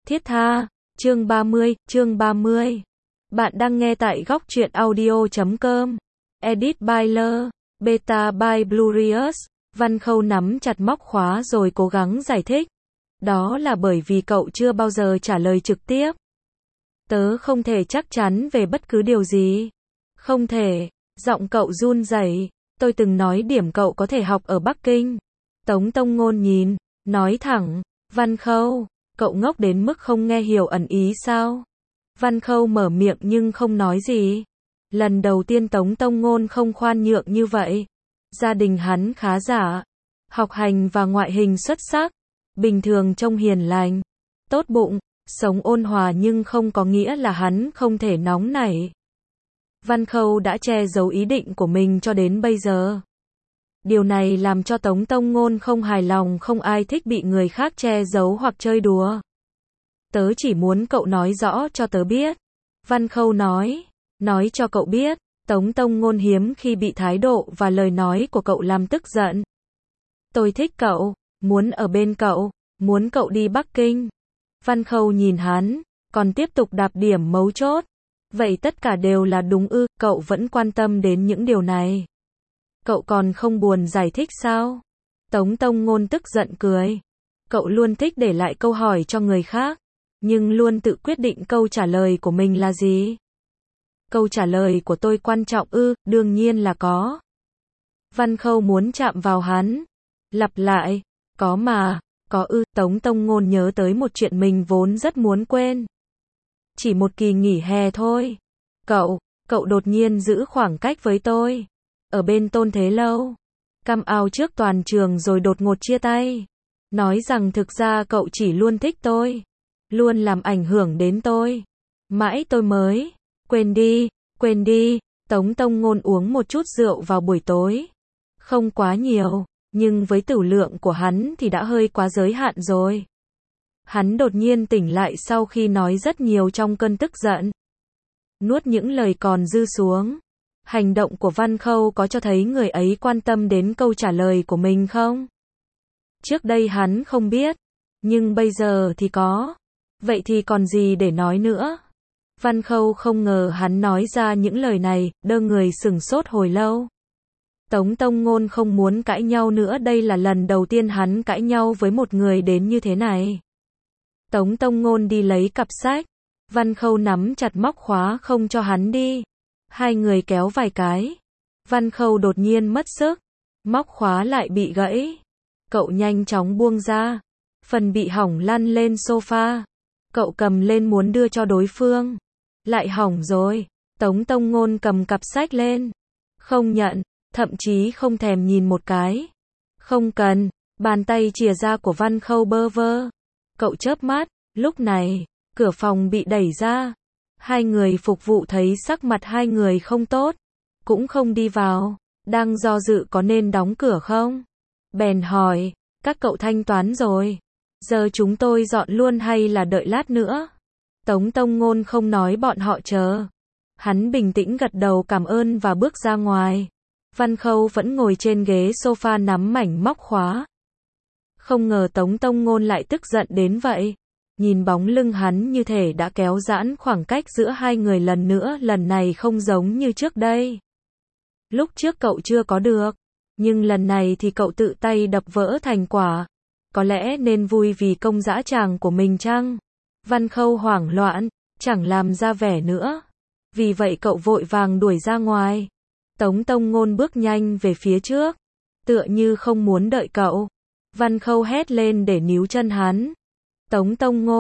Thiết tha, chương 30. Bạn đang nghe tại góc truyện audio.com. Edit by L, Beta by Blurious. Văn Khâu nắm chặt móc khóa rồi cố gắng giải thích. Đó là bởi vì cậu chưa bao giờ trả lời trực tiếp. Tớ không thể chắc chắn về bất cứ điều gì. Không thể. Giọng cậu run rẩy. Tôi từng nói điểm cậu có thể học ở Bắc Kinh. Tống Tông Ngôn nhìn, nói thẳng. Văn Khâu, cậu ngốc đến mức không nghe hiểu ẩn ý sao? Văn Khâu mở miệng nhưng không nói gì. Lần đầu tiên Tống Tông Ngôn không khoan nhượng như vậy. Gia đình hắn khá giả. Học hành và ngoại hình xuất sắc. Bình thường trông hiền lành. Tốt bụng, sống ôn hòa nhưng không có nghĩa là hắn không thể nóng nảy. Văn Khâu đã che giấu ý định của mình cho đến bây giờ. Điều này làm cho Tống Tông Ngôn không hài lòng, không ai thích bị người khác che giấu hoặc chơi đùa. Tớ chỉ muốn cậu nói rõ cho tớ biết. Văn Khâu nói cho cậu biết. Tống Tông Ngôn hiếm khi bị thái độ và lời nói của cậu làm tức giận. Tôi thích cậu, muốn ở bên cậu, muốn cậu đi Bắc Kinh. Văn Khâu nhìn hắn, còn tiếp tục đạp điểm mấu chốt. Vậy tất cả đều là đúng ư? Cậu vẫn quan tâm đến những điều này. Cậu còn không buồn giải thích sao? Tống Tông Ngôn tức giận cười. Cậu luôn thích để lại câu hỏi cho người khác, nhưng luôn tự quyết định câu trả lời của mình là gì. Câu trả lời của tôi quan trọng ư? Đương nhiên là có. Văn Khâu muốn chạm vào hắn. Lặp lại, có mà, có ư? Tống Tông Ngôn nhớ tới một chuyện mình vốn rất muốn quên. Chỉ một kỳ nghỉ hè thôi. Cậu đột nhiên giữ khoảng cách với tôi. Ở bên Tôn Thế Lâu. Cam ao trước toàn trường rồi đột ngột chia tay. Nói rằng thực ra cậu chỉ luôn thích tôi. Luôn làm ảnh hưởng đến tôi. Mãi tôi mới. Quên đi. Tống Tông Ngôn uống một chút rượu vào buổi tối. Không quá nhiều, nhưng với tửu lượng của hắn thì đã hơi quá giới hạn rồi. Hắn đột nhiên tỉnh lại sau khi nói rất nhiều trong cơn tức giận. Nuốt những lời còn dư xuống. Hành động của Văn Khâu có cho thấy người ấy quan tâm đến câu trả lời của mình không? Trước đây hắn không biết, nhưng bây giờ thì có. Vậy thì còn gì để nói nữa? Văn Khâu không ngờ hắn nói ra những lời này, đơ người sửng sốt hồi lâu. Tống Tông Ngôn không muốn cãi nhau nữa, đây là lần đầu tiên hắn cãi nhau với một người đến như thế này. Tống Tông Ngôn đi lấy cặp sách. Văn Khâu nắm chặt móc khóa không cho hắn đi. Hai người kéo vài cái. Văn Khâu đột nhiên mất sức. Móc khóa lại bị gãy. Cậu nhanh chóng buông ra. Phần bị hỏng lăn lên sofa. Cậu cầm lên muốn đưa cho đối phương. Lại hỏng rồi. Tống Tông Ngôn cầm cặp sách lên. Không nhận, thậm chí không thèm nhìn một cái. Không cần. Bàn tay chìa ra của Văn Khâu bơ vơ. Cậu chớp mắt. Lúc này, cửa phòng bị đẩy ra. Hai người phục vụ thấy sắc mặt hai người không tốt, cũng không đi vào, đang do dự có nên đóng cửa không. Bèn hỏi, các cậu thanh toán rồi, giờ chúng tôi dọn luôn hay là đợi lát nữa? Tống Tông Ngôn không nói bọn họ chờ. Hắn bình tĩnh gật đầu cảm ơn và bước ra ngoài. Văn Khâu vẫn ngồi trên ghế sofa nắm mảnh móc khóa. Không ngờ Tống Tông Ngôn lại tức giận đến vậy. Nhìn bóng lưng hắn như thể đã kéo giãn khoảng cách giữa hai người lần nữa, lần này không giống như trước đây. Lúc trước cậu chưa có được, nhưng lần này thì cậu tự tay đập vỡ thành quả. Có lẽ nên vui vì công dã tràng của mình chăng? Văn Khâu hoảng loạn, chẳng làm ra vẻ nữa. Vì vậy cậu vội vàng đuổi ra ngoài. Tống Tông Ngôn bước nhanh về phía trước, tựa như không muốn đợi cậu. Văn Khâu hét lên để níu chân hắn. Tống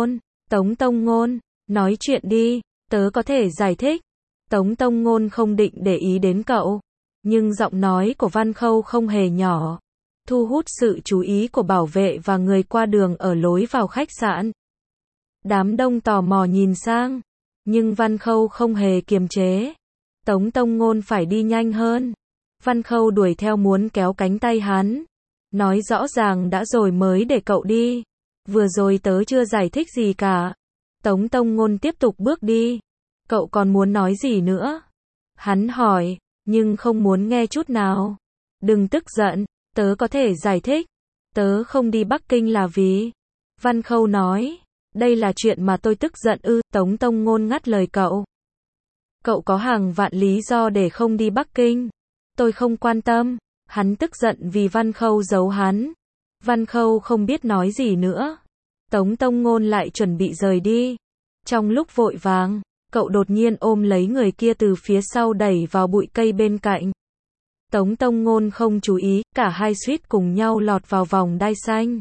Tông Ngôn, nói chuyện đi, tớ có thể giải thích. Tống Tông Ngôn không định để ý đến cậu, nhưng giọng nói của Văn Khâu không hề nhỏ, thu hút sự chú ý của bảo vệ và người qua đường ở lối vào khách sạn. Đám đông tò mò nhìn sang, nhưng Văn Khâu không hề kiềm chế. Tống Tông Ngôn phải đi nhanh hơn. Văn Khâu đuổi theo muốn kéo cánh tay hắn, nói rõ ràng đã rồi mới để cậu đi. Vừa rồi tớ chưa giải thích gì cả. Tống Tông Ngôn tiếp tục bước đi. Cậu còn muốn nói gì nữa? Hắn hỏi, nhưng không muốn nghe chút nào. Đừng tức giận, tớ có thể giải thích. Tớ không đi Bắc Kinh là vì. Văn Khâu nói, Đây là chuyện mà tôi tức giận ư? Tống Tông Ngôn ngắt lời cậu. Cậu có hàng vạn lý do để không đi Bắc Kinh. Tôi không quan tâm. Hắn tức giận vì Văn Khâu giấu hắn. Văn Khâu không biết nói gì nữa. Tống Tông Ngôn lại chuẩn bị rời đi. Trong lúc vội vàng, cậu đột nhiên ôm lấy người kia từ phía sau đẩy vào bụi cây bên cạnh. Tống Tông Ngôn không chú ý, cả hai suýt cùng nhau lọt vào vòng đai xanh.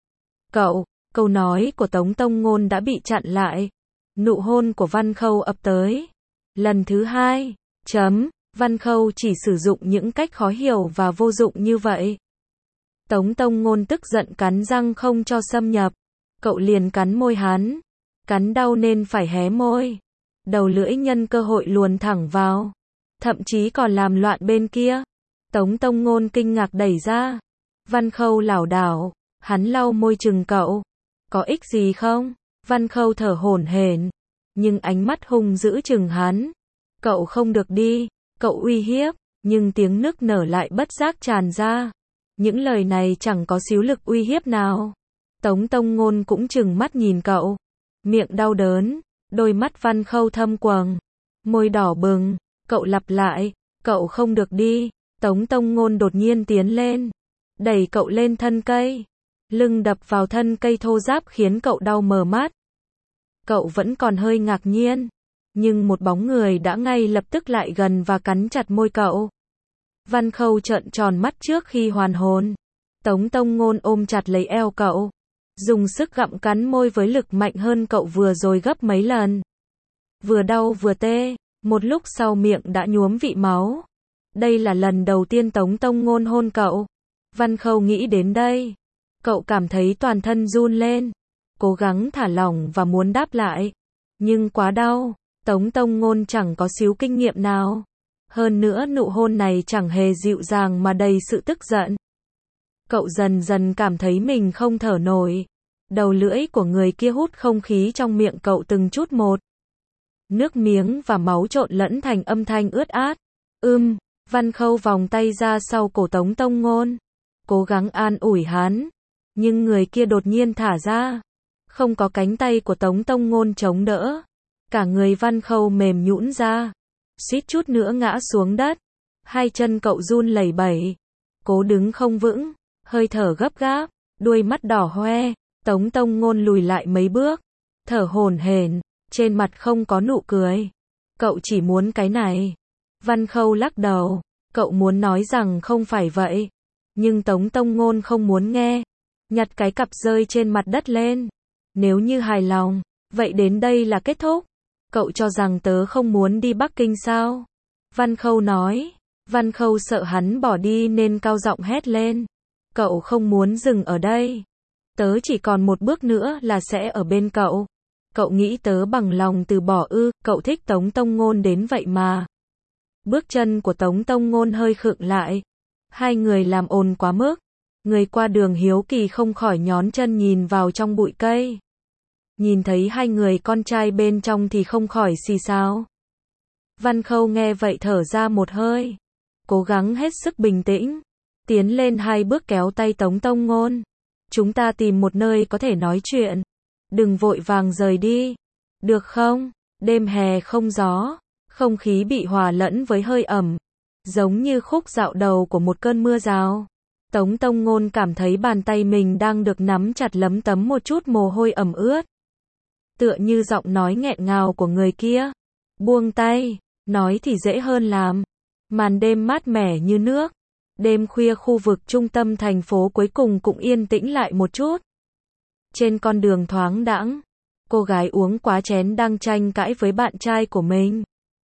Câu nói của Tống Tông Ngôn đã bị chặn lại. Nụ hôn của Văn Khâu ập tới. Lần thứ hai, Văn Khâu chỉ sử dụng những cách khó hiểu và vô dụng như vậy. Tống Tông Ngôn tức giận cắn răng không cho xâm nhập. Cậu liền cắn môi hắn. Cắn đau nên phải hé môi. Đầu lưỡi nhân cơ hội luồn thẳng vào. Thậm chí còn làm loạn bên kia. Tống Tông Ngôn kinh ngạc đẩy ra. Văn Khâu lảo đảo. Hắn lau môi chừng cậu. Có ích gì không? Văn Khâu thở hổn hển. Nhưng ánh mắt hung dữ chừng hắn. Cậu không được đi. Cậu uy hiếp. Nhưng tiếng nức nở lại bất giác tràn ra. Những lời này chẳng có xíu lực uy hiếp nào. Tống Tông Ngôn cũng chừng mắt nhìn cậu. Miệng đau đớn. Đôi mắt Văn Khâu thâm quầng. Môi đỏ bừng. Cậu lặp lại. Cậu không được đi. Tống Tông Ngôn đột nhiên tiến lên. Đẩy cậu lên thân cây. Lưng đập vào thân cây thô ráp khiến cậu đau mờ mắt. Cậu vẫn còn hơi ngạc nhiên. Nhưng một bóng người đã ngay lập tức lại gần và cắn chặt môi cậu. Văn Khâu trợn tròn mắt trước khi hoàn hồn. Tống Tông Ngôn ôm chặt lấy eo cậu. Dùng sức gặm cắn môi với lực mạnh hơn cậu vừa rồi gấp mấy lần. Vừa đau vừa tê. Một lúc sau miệng đã nhuốm vị máu. Đây là lần đầu tiên Tống Tông Ngôn hôn cậu. Văn Khâu nghĩ đến đây. Cậu cảm thấy toàn thân run lên. Cố gắng thả lỏng và muốn đáp lại. Nhưng quá đau. Tống Tông Ngôn chẳng có xíu kinh nghiệm nào. Hơn nữa nụ hôn này chẳng hề dịu dàng mà đầy sự tức giận. Cậu dần dần cảm thấy mình không thở nổi. Đầu lưỡi của người kia hút không khí trong miệng cậu từng chút một. Nước miếng và máu trộn lẫn thành âm thanh ướt át. Văn Khâu vòng tay ra sau cổ Tống Tông Ngôn. Cố gắng an ủi hắn. Nhưng người kia đột nhiên thả ra. Không có cánh tay của Tống Tông Ngôn chống đỡ. Cả người Văn Khâu mềm nhũn ra. Suýt chút nữa ngã xuống đất. Hai chân cậu run lẩy bẩy. Cố đứng không vững. Hơi thở gấp gáp. Đuôi mắt đỏ hoe. Tống Tông Ngôn lùi lại mấy bước. Thở hổn hển. Trên mặt không có nụ cười. Cậu chỉ muốn cái này. Văn Khâu lắc đầu. Cậu muốn nói rằng không phải vậy. Nhưng Tống Tông Ngôn không muốn nghe. Nhặt cái cặp rơi trên mặt đất lên. Nếu như hài lòng, vậy đến đây là kết thúc. Cậu cho rằng tớ không muốn đi Bắc Kinh sao? Văn Khâu nói. Văn Khâu sợ hắn bỏ đi nên cao giọng hét lên. Cậu không muốn dừng ở đây. Tớ chỉ còn một bước nữa là sẽ ở bên cậu. Cậu nghĩ tớ bằng lòng từ bỏ ư? Cậu thích Tống Tông Ngôn đến vậy mà. Bước chân của Tống Tông Ngôn hơi khựng lại. Hai người làm ồn quá mức. Người qua đường hiếu kỳ không khỏi nhón chân nhìn vào trong bụi cây. Nhìn thấy hai người con trai bên trong thì không khỏi xì xào. Văn Khâu nghe vậy thở ra một hơi. Cố gắng hết sức bình tĩnh. Tiến lên hai bước kéo tay Tống Tông Ngôn. Chúng ta tìm một nơi có thể nói chuyện. Đừng vội vàng rời đi. Được không? Đêm hè không gió. Không khí bị hòa lẫn với hơi ẩm. Giống như khúc dạo đầu của một cơn mưa rào. Tống Tông Ngôn cảm thấy bàn tay mình đang được nắm chặt lấm tấm một chút mồ hôi ẩm ướt. Tựa như giọng nói nghẹn ngào của người kia. Buông tay. Nói thì dễ hơn làm. Màn đêm mát mẻ như nước. Đêm khuya khu vực trung tâm thành phố cuối cùng cũng yên tĩnh lại một chút. Trên con đường thoáng đãng, cô gái uống quá chén đang tranh cãi với bạn trai của mình.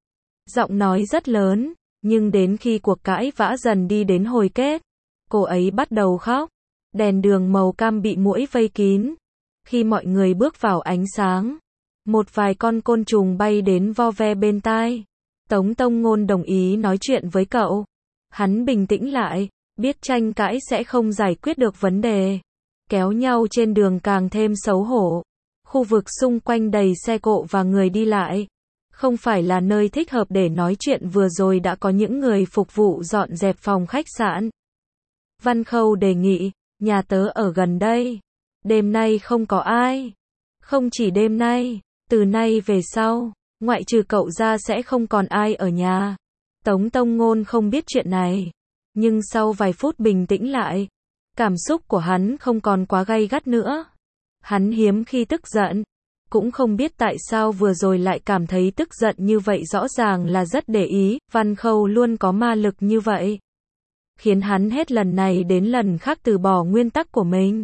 Giọng nói rất lớn, nhưng đến khi cuộc cãi vã dần đi đến hồi kết, cô ấy bắt đầu khóc. Đèn đường màu cam bị muỗi vây kín. Khi mọi người bước vào ánh sáng, một vài con côn trùng bay đến vo ve bên tai. Tống Tông Ngôn đồng ý nói chuyện với cậu. Hắn bình tĩnh lại, biết tranh cãi sẽ không giải quyết được vấn đề. Kéo nhau trên đường càng thêm xấu hổ. Khu vực xung quanh đầy xe cộ và người đi lại. Không phải là nơi thích hợp để nói chuyện, vừa rồi đã có những người phục vụ dọn dẹp phòng khách sạn. Văn Khâu đề nghị, nhà tớ ở gần đây. Đêm nay không có ai. Không chỉ đêm nay, từ nay về sau, ngoại trừ cậu ra sẽ không còn ai ở nhà. Tống Tông Ngôn không biết chuyện này, nhưng sau vài phút bình tĩnh lại, cảm xúc của hắn không còn quá gay gắt nữa. Hắn hiếm khi tức giận, cũng không biết tại sao vừa rồi lại cảm thấy tức giận như vậy, rõ ràng là rất để ý, Văn Khâu luôn có ma lực như vậy, khiến hắn hết lần này đến lần khác từ bỏ nguyên tắc của mình.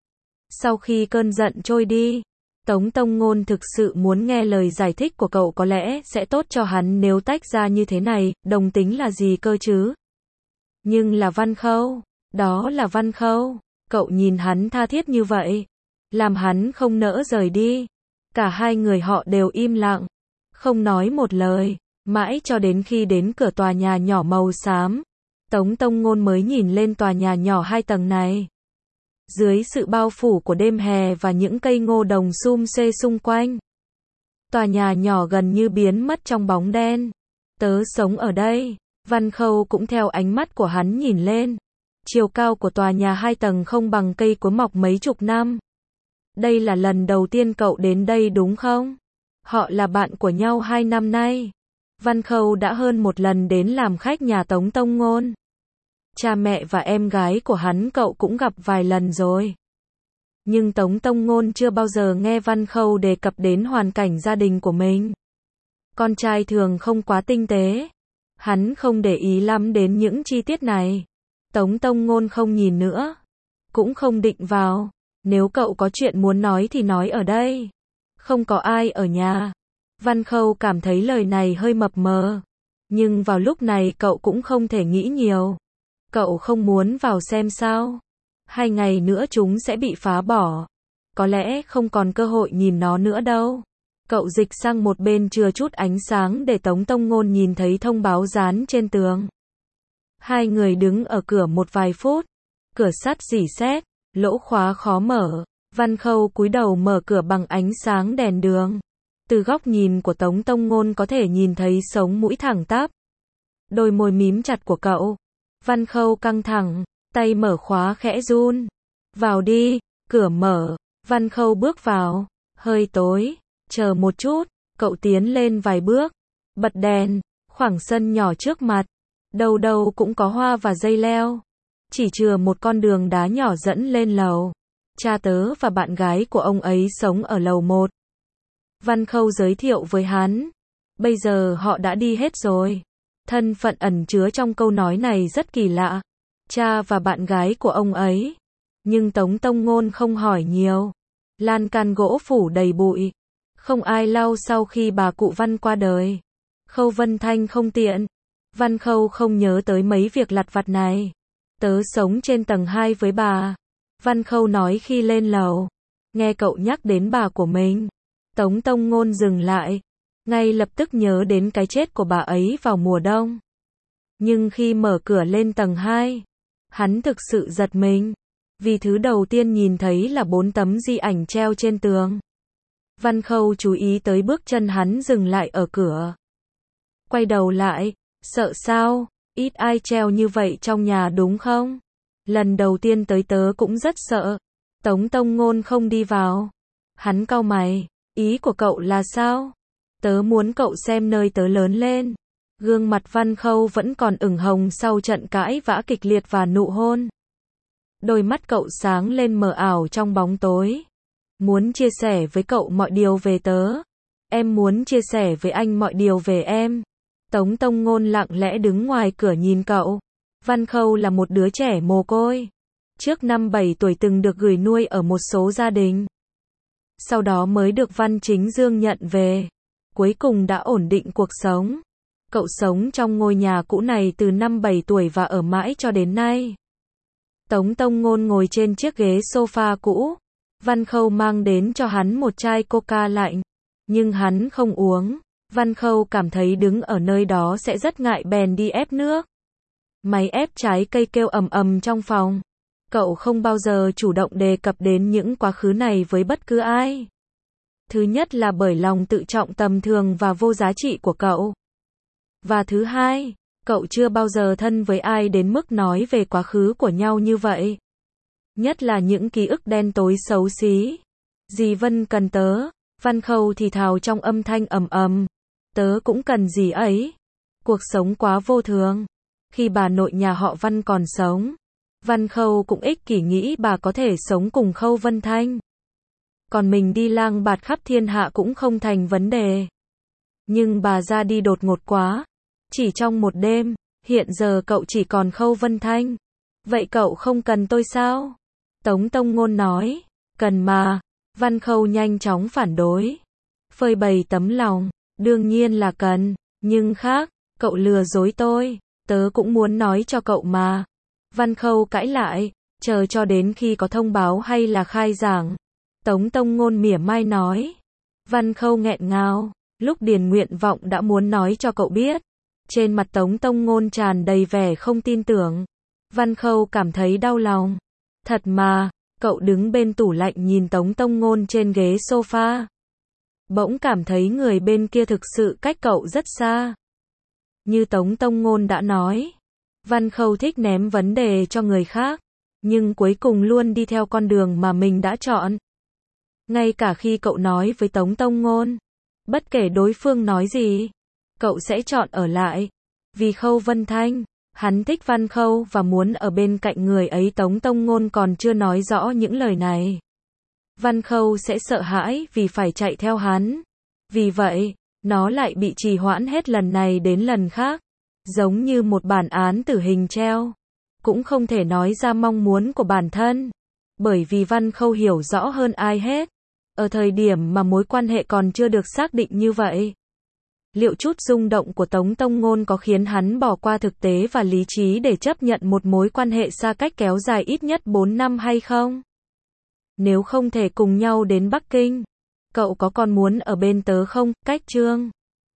Sau khi cơn giận trôi đi, Tống Tông Ngôn thực sự muốn nghe lời giải thích của cậu, có lẽ sẽ tốt cho hắn nếu tách ra như thế này. Đồng tính là gì cơ chứ? Nhưng là Văn Khâu, đó là Văn Khâu. Cậu nhìn hắn tha thiết như vậy, làm hắn không nỡ rời đi. Cả hai người họ đều im lặng, không nói một lời, mãi cho đến khi đến cửa tòa nhà nhỏ màu xám, Tống Tông Ngôn mới nhìn lên tòa nhà nhỏ 2 tầng này. Dưới sự bao phủ của đêm hè và những cây ngô đồng sum xuê xung quanh, tòa nhà nhỏ gần như biến mất trong bóng đen. Tớ sống ở đây. Văn Khâu cũng theo ánh mắt của hắn nhìn lên. Chiều cao của tòa nhà 2 tầng không bằng cây cối mọc mấy chục năm. Đây là lần đầu tiên cậu đến đây đúng không? Họ là bạn của nhau 2 năm nay. Văn Khâu đã hơn một lần đến làm khách nhà Tống Tông Ngôn. Cha mẹ và em gái của hắn cậu cũng gặp vài lần rồi. Nhưng Tống Tông Ngôn chưa bao giờ nghe Văn Khâu đề cập đến hoàn cảnh gia đình của mình. Con trai thường không quá tinh tế. Hắn không để ý lắm đến những chi tiết này. Tống Tông Ngôn không nhìn nữa, cũng không định vào. Nếu cậu có chuyện muốn nói thì nói ở đây. Không có ai ở nhà. Văn Khâu cảm thấy lời này hơi mập mờ. Nhưng vào lúc này cậu cũng không thể nghĩ nhiều. Cậu không muốn vào xem sao. 2 ngày nữa chúng sẽ bị phá bỏ. Có lẽ không còn cơ hội nhìn nó nữa đâu. Cậu dịch sang một bên chừa chút ánh sáng để Tống Tông Ngôn nhìn thấy thông báo dán trên tường. Hai người đứng ở cửa một vài phút. Cửa sắt rỉ sét, lỗ khóa khó mở. Văn Khâu cúi đầu mở cửa bằng ánh sáng đèn đường. Từ góc nhìn của Tống Tông Ngôn có thể nhìn thấy sống mũi thẳng tắp, đôi môi mím chặt của cậu. Văn Khâu căng thẳng, tay mở khóa khẽ run. Vào đi. Cửa mở. Văn Khâu bước vào. Hơi tối. Chờ một chút. Cậu tiến lên vài bước, bật đèn. Khoảng sân nhỏ trước mặt, đâu đâu cũng có hoa và dây leo. Chỉ chừa một con đường đá nhỏ dẫn lên lầu. Cha tớ và bạn gái của ông ấy sống ở lầu 1. Văn Khâu giới thiệu với hắn. Bây giờ họ đã đi hết rồi. Thân phận ẩn chứa trong câu nói này rất kỳ lạ. Cha và bạn gái của ông ấy. Nhưng Tống Tông Ngôn không hỏi nhiều. Lan can gỗ phủ đầy bụi. Không ai lau sau khi bà cụ Văn qua đời. Khâu Vân Thanh không tiện. Văn Khâu không nhớ tới mấy việc lặt vặt này. Tớ sống trên tầng 2 với bà. Văn Khâu nói khi lên lầu. Nghe cậu nhắc đến bà của mình, Tống Tông Ngôn dừng lại. Ngay lập tức nhớ đến cái chết của bà ấy vào mùa đông. Nhưng khi mở cửa lên tầng 2, hắn thực sự giật mình. Vì thứ đầu tiên nhìn thấy là 4 tấm di ảnh treo trên tường. Văn Khâu chú ý tới bước chân hắn dừng lại ở cửa. Quay đầu lại, sợ sao? Ít ai treo như vậy trong nhà đúng không? Lần đầu tiên tới tớ cũng rất sợ. Tống Tông Ngôn không đi vào. Hắn cau mày. Ý của cậu là sao? Tớ muốn cậu xem nơi tớ lớn lên. Gương mặt Văn Khâu vẫn còn ửng hồng sau trận cãi vã kịch liệt và nụ hôn. Đôi mắt cậu sáng lên mờ ảo trong bóng tối. Muốn chia sẻ với cậu mọi điều về tớ. Em muốn chia sẻ với anh mọi điều về em. Tống Tông Ngôn lặng lẽ đứng ngoài cửa nhìn cậu. Văn Khâu là một đứa trẻ mồ côi. Trước năm 7 tuổi từng được gửi nuôi ở một số gia đình. Sau đó mới được Văn Chính Dương nhận về. Cuối cùng đã ổn định cuộc sống. Cậu sống trong ngôi nhà cũ này từ năm 7 tuổi và ở mãi cho đến nay. Tống Tông Ngôn ngồi trên chiếc ghế sofa cũ. Văn Khâu mang đến cho hắn một chai coca lạnh. Nhưng hắn không uống. Văn Khâu cảm thấy đứng ở nơi đó sẽ rất ngại bèn đi ép nước. Máy ép trái cây kêu ầm ầm trong phòng. Cậu không bao giờ chủ động đề cập đến những quá khứ này với bất cứ ai. Thứ nhất là bởi lòng tự trọng tầm thường và vô giá trị của cậu. Và thứ hai, cậu chưa bao giờ thân với ai đến mức nói về quá khứ của nhau như vậy. Nhất là những ký ức đen tối xấu xí. Dì Vân cần tớ. Văn Khâu thì thào trong âm thanh ầm ầm. Tớ cũng cần gì ấy. Cuộc sống quá vô thường. Khi bà nội nhà họ Văn còn sống, Văn Khâu cũng ích kỷ nghĩ bà có thể sống cùng Khâu Vân Thanh. Còn mình đi lang bạt khắp thiên hạ cũng không thành vấn đề. Nhưng bà ra đi đột ngột quá. Chỉ trong một đêm, hiện giờ cậu chỉ còn Khâu Vân Thanh. Vậy cậu không cần tôi sao? Tống Tông Ngôn nói. Cần mà. Văn Khâu nhanh chóng phản đối. Phơi bày tấm lòng. Đương nhiên là cần. Nhưng khác, cậu lừa dối tôi. Tớ cũng muốn nói cho cậu mà. Văn Khâu cãi lại. Chờ cho đến khi có thông báo hay là khai giảng. Tống Tông Ngôn mỉa mai nói. Văn Khâu nghẹn ngào. Lúc điền nguyện vọng đã muốn nói cho cậu biết. Trên mặt Tống Tông Ngôn tràn đầy vẻ không tin tưởng. Văn Khâu cảm thấy đau lòng. Thật mà, cậu đứng bên tủ lạnh nhìn Tống Tông Ngôn trên ghế sofa. Bỗng cảm thấy người bên kia thực sự cách cậu rất xa. Như Tống Tông Ngôn đã nói, Văn Khâu thích ném vấn đề cho người khác, nhưng cuối cùng luôn đi theo con đường mà mình đã chọn. Ngay cả khi cậu nói với Tống Tông Ngôn, bất kể đối phương nói gì, cậu sẽ chọn ở lại. Vì Khâu Vân Thanh, hắn thích Văn Khâu và muốn ở bên cạnh người ấy. Tống Tông Ngôn còn chưa nói rõ những lời này. Văn Khâu sẽ sợ hãi vì phải chạy theo hắn. Vì vậy, nó lại bị trì hoãn hết lần này đến lần khác. Giống như một bản án tử hình treo. Cũng không thể nói ra mong muốn của bản thân. Bởi vì Văn Khâu hiểu rõ hơn ai hết. Ở thời điểm mà mối quan hệ còn chưa được xác định như vậy. Liệu chút rung động của Tống Tông Ngôn có khiến hắn bỏ qua thực tế và lý trí để chấp nhận một mối quan hệ xa cách kéo dài ít nhất 4 năm hay không? Nếu không thể cùng nhau đến Bắc Kinh, cậu có còn muốn ở bên tớ không? Cách chương